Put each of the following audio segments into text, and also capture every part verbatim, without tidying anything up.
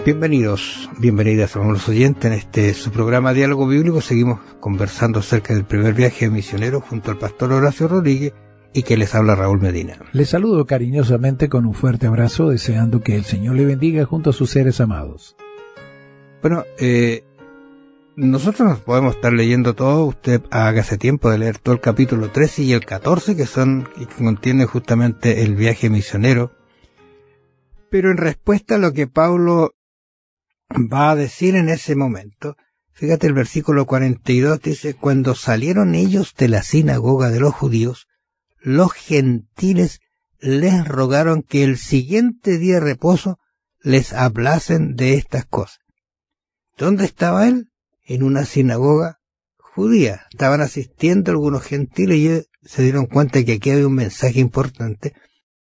Bienvenidos, bienvenidas, hermanos oyentes, en este su programa Diálogo Bíblico. Seguimos conversando acerca del primer viaje misionero junto al pastor Horacio Rodríguez y que les habla Raúl Medina. Les saludo cariñosamente con un fuerte abrazo, deseando que el Señor le bendiga junto a sus seres amados. Bueno, eh, nosotros nos podemos estar leyendo todo. Usted hágase tiempo de leer todo el capítulo trece y el catorce, que son, que contienen justamente el viaje misionero. Pero en respuesta a lo que Pablo va a decir en ese momento, fíjate el versículo cuarenta y dos, dice: cuando salieron ellos de la sinagoga de los judíos, los gentiles les rogaron que el siguiente día de reposo les hablasen de estas cosas. ¿Dónde estaba él? En una sinagoga judía. Estaban asistiendo algunos gentiles y ellos se dieron cuenta de que aquí había un mensaje importante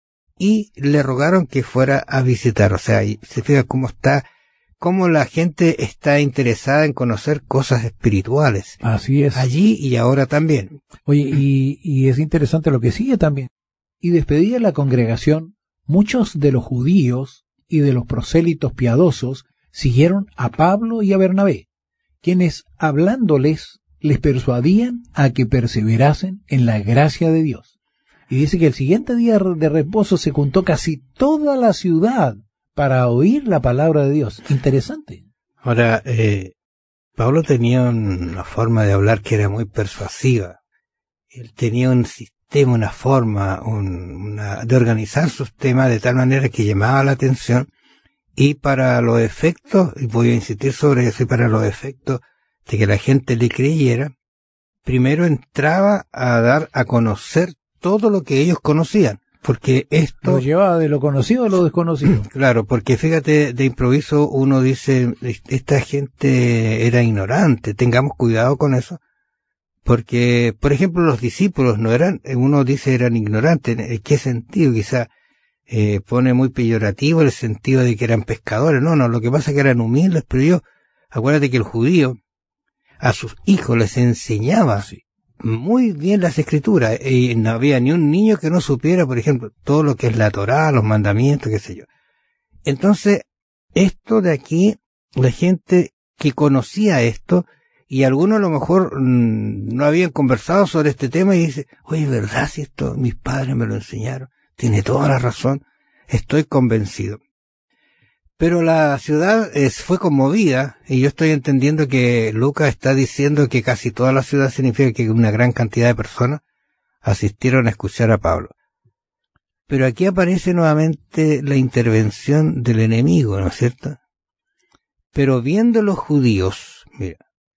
y le rogaron que fuera a visitar. O sea, y se fija cómo está, cómo la gente está interesada en conocer cosas espirituales. Así es. Allí y ahora también. Oye, y, y es interesante lo que sigue también. Y despedida la congregación, muchos de los judíos y de los prosélitos piadosos siguieron a Pablo y a Bernabé, quienes hablándoles les persuadían a que perseverasen en la gracia de Dios. Y dice que el siguiente día de reposo se juntó casi toda la ciudad para oír la palabra de Dios. Interesante. Ahora, eh, Pablo tenía una forma de hablar que era muy persuasiva. Él tenía un sistema, una forma un, una, de organizar sus temas de tal manera que llamaba la atención, y para los efectos, y voy a insistir sobre eso, y para los efectos de que la gente le creyera, primero entraba a dar a conocer todo lo que ellos conocían. Porque esto lo llevaba de lo conocido a lo desconocido. Claro, porque fíjate, de improviso uno dice, esta gente era ignorante, tengamos cuidado con eso, porque, por ejemplo, los discípulos no eran, uno dice eran ignorantes. ¿En qué sentido? Quizá eh, pone muy peyorativo el sentido de que eran pescadores. No, no, lo que pasa es que eran humildes, pero yo, acuérdate que el judío a sus hijos les enseñaba sí. muy bien las escrituras, y no había ni un niño que no supiera, por ejemplo, todo lo que es la Torá, los mandamientos, qué sé yo. Entonces, esto de aquí, la gente que conocía esto, y algunos a lo mejor mmm, no habían conversado sobre este tema, y dice, oye, ¿verdad si esto mis padres me lo enseñaron? Tiene toda la razón, estoy convencido. Pero la ciudad es, fue conmovida, y yo estoy entendiendo que Lucas está diciendo que casi toda la ciudad significa que una gran cantidad de personas asistieron a escuchar a Pablo. Pero aquí aparece nuevamente la intervención del enemigo, ¿no es cierto? Pero viendo los judíos, mira,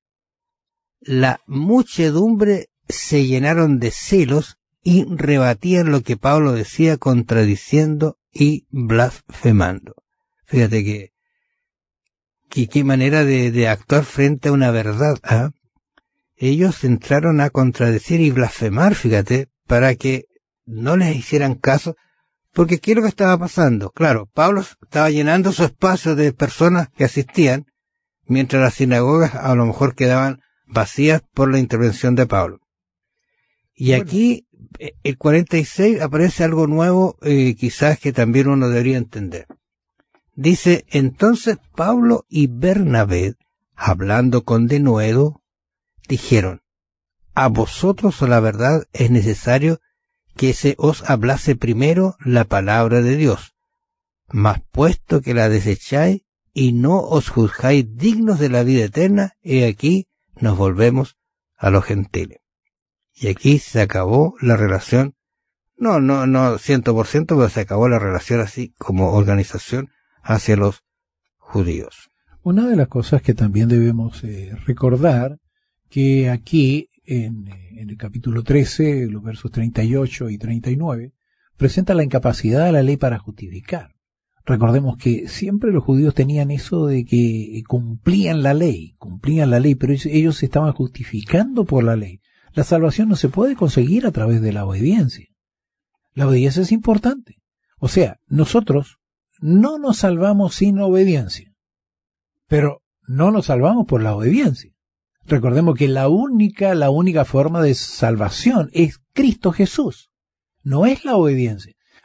la muchedumbre se llenaron de celos y rebatían lo que Pablo decía, contradiciendo y blasfemando. Fíjate que, que qué manera de, de actuar frente a una verdad. ¿eh? Ellos entraron a contradecir y blasfemar, fíjate, para que no les hicieran caso, porque ¿qué es lo que estaba pasando? Claro, Pablo estaba llenando su espacio de personas que asistían, mientras las sinagogas a lo mejor quedaban vacías por la intervención de Pablo. Y bueno, aquí, el cuarenta y seis, aparece algo nuevo, eh, quizás que también uno debería entender. Dice, entonces Pablo y Bernabé, hablando con denuedo, dijeron, a vosotros, a la verdad, es necesario que se os hablase primero la palabra de Dios, mas puesto que la desecháis y no os juzgáis dignos de la vida eterna, he aquí nos volvemos a los gentiles. Y aquí se acabó la relación, no, no, no, ciento por ciento, pero se acabó la relación así como organización hacia los judíos. Una de las cosas que también debemos eh, recordar, que aquí en, en el capítulo trece, los versos treinta y ocho y treinta y nueve, presenta la incapacidad de la ley para justificar. Recordemos que siempre los judíos tenían eso de que cumplían la ley, cumplían la ley, pero ellos se estaban justificando por la ley. La salvación no se puede conseguir a través de la obediencia. La obediencia es importante. O sea, nosotros no nos salvamos sin obediencia, pero no nos salvamos por la obediencia. Recordemos que la única, la única forma de salvación es Cristo Jesús, no es la obediencia.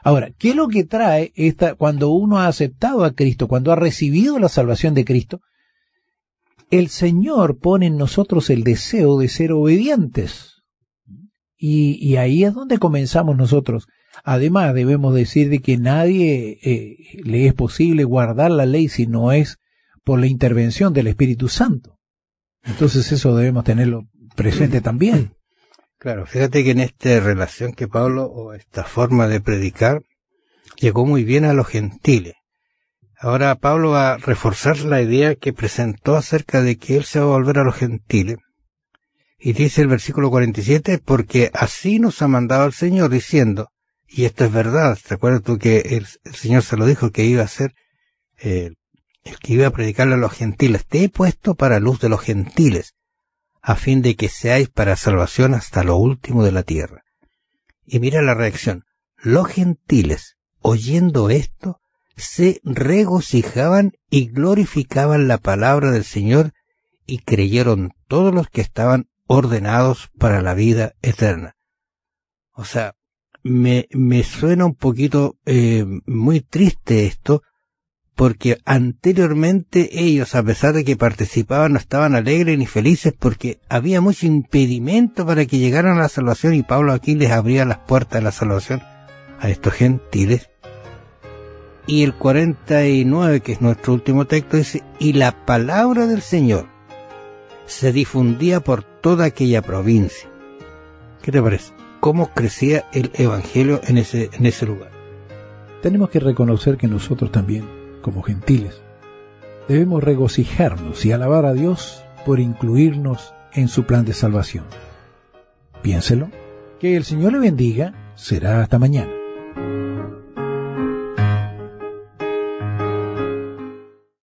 Ahora, ¿qué es lo que trae esta, cuando uno ha aceptado a Cristo, cuando ha recibido la salvación de Cristo? El Señor pone en nosotros el deseo de ser obedientes. Y, y ahí es donde comenzamos nosotros. Además, debemos decir de que nadie eh, le es posible guardar la ley si no es por la intervención del Espíritu Santo. Entonces eso debemos tenerlo presente también. Claro, fíjate que en esta relación que Pablo, o esta forma de predicar, llegó muy bien a los gentiles. Ahora Pablo va a reforzar la idea que presentó acerca de que él se va a volver a los gentiles. Y dice el versículo cuarenta y siete, porque así nos ha mandado el Señor diciendo, y esto es verdad, recuerda tú que el, el Señor se lo dijo que iba a ser eh, el que iba a predicarle a los gentiles, te he puesto para luz de los gentiles, a fin de que seáis para salvación hasta lo último de la tierra. Y mira la reacción, los gentiles, oyendo esto, se regocijaban y glorificaban la palabra del Señor, y creyeron todos los que estaban ordenados para la vida eterna. O sea, me, me suena un poquito eh, muy triste esto, porque anteriormente ellos, a pesar de que participaban, no estaban alegres ni felices, porque había mucho impedimento para que llegaran a la salvación, y Pablo aquí les abría las puertas de la salvación a estos gentiles. Y el cuarenta y nueve, que es nuestro último texto, dice, y la palabra del Señor se difundía por toda aquella provincia. ¿Qué te parece? ¿Cómo crecía el evangelio en ese, en ese lugar? Tenemos que reconocer que nosotros también, como gentiles, debemos regocijarnos y alabar a Dios por incluirnos en su plan de salvación. Piénselo. Que el Señor le bendiga. Será hasta mañana.